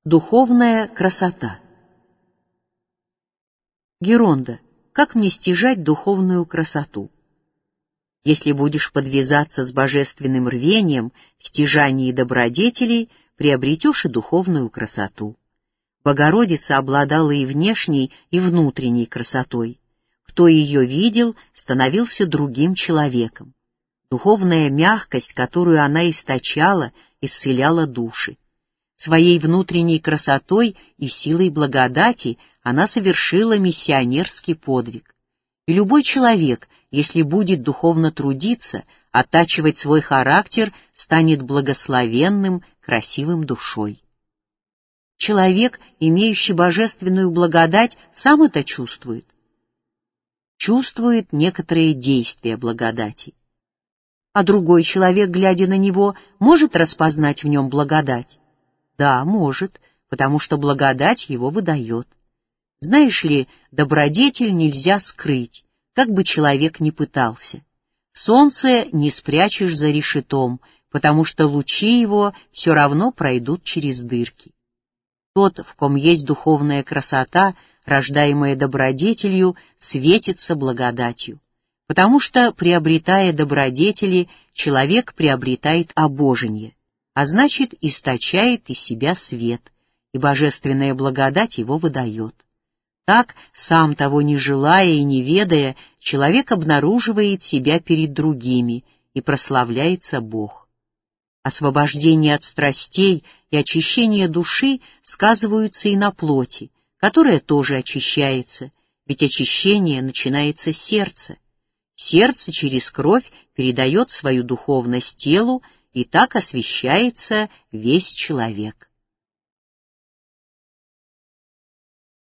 Духовная красота. Геронда, как мне стяжать духовную красоту? Если будешь подвязаться с божественным рвением в стяжании добродетелей, приобретешь и духовную красоту. Богородица обладала и внешней, и внутренней красотой. Кто ее видел, становился другим человеком. Духовная мягкость, которую она источала, исцеляла души. Своей внутренней красотой и силой благодати она совершила миссионерский подвиг. И любой человек, если будет духовно трудиться, оттачивать свой характер, станет благословенным, красивым душой. Человек, имеющий божественную благодать, сам это чувствует. Чувствует некоторые действия благодати. А другой человек, глядя на него, может распознать в нем благодать? Да, может, потому что благодать его выдает. Знаешь ли, добродетель нельзя скрыть, как бы человек ни пытался. Солнце не спрячешь за решетом, потому что лучи его все равно пройдут через дырки. Тот, в ком есть духовная красота, рождаемая добродетелью, светится благодатью, потому что, приобретая добродетели, человек приобретает обожение, а значит, источает из себя свет, и божественная благодать его выдает. Так, сам того не желая и не ведая, человек обнаруживает себя перед другими, и прославляется Бог. Освобождение от страстей и очищение души сказываются и на плоти, которая тоже очищается, ведь очищение начинается с сердца. Сердце через кровь передает свою духовность телу, и так освящается весь человек.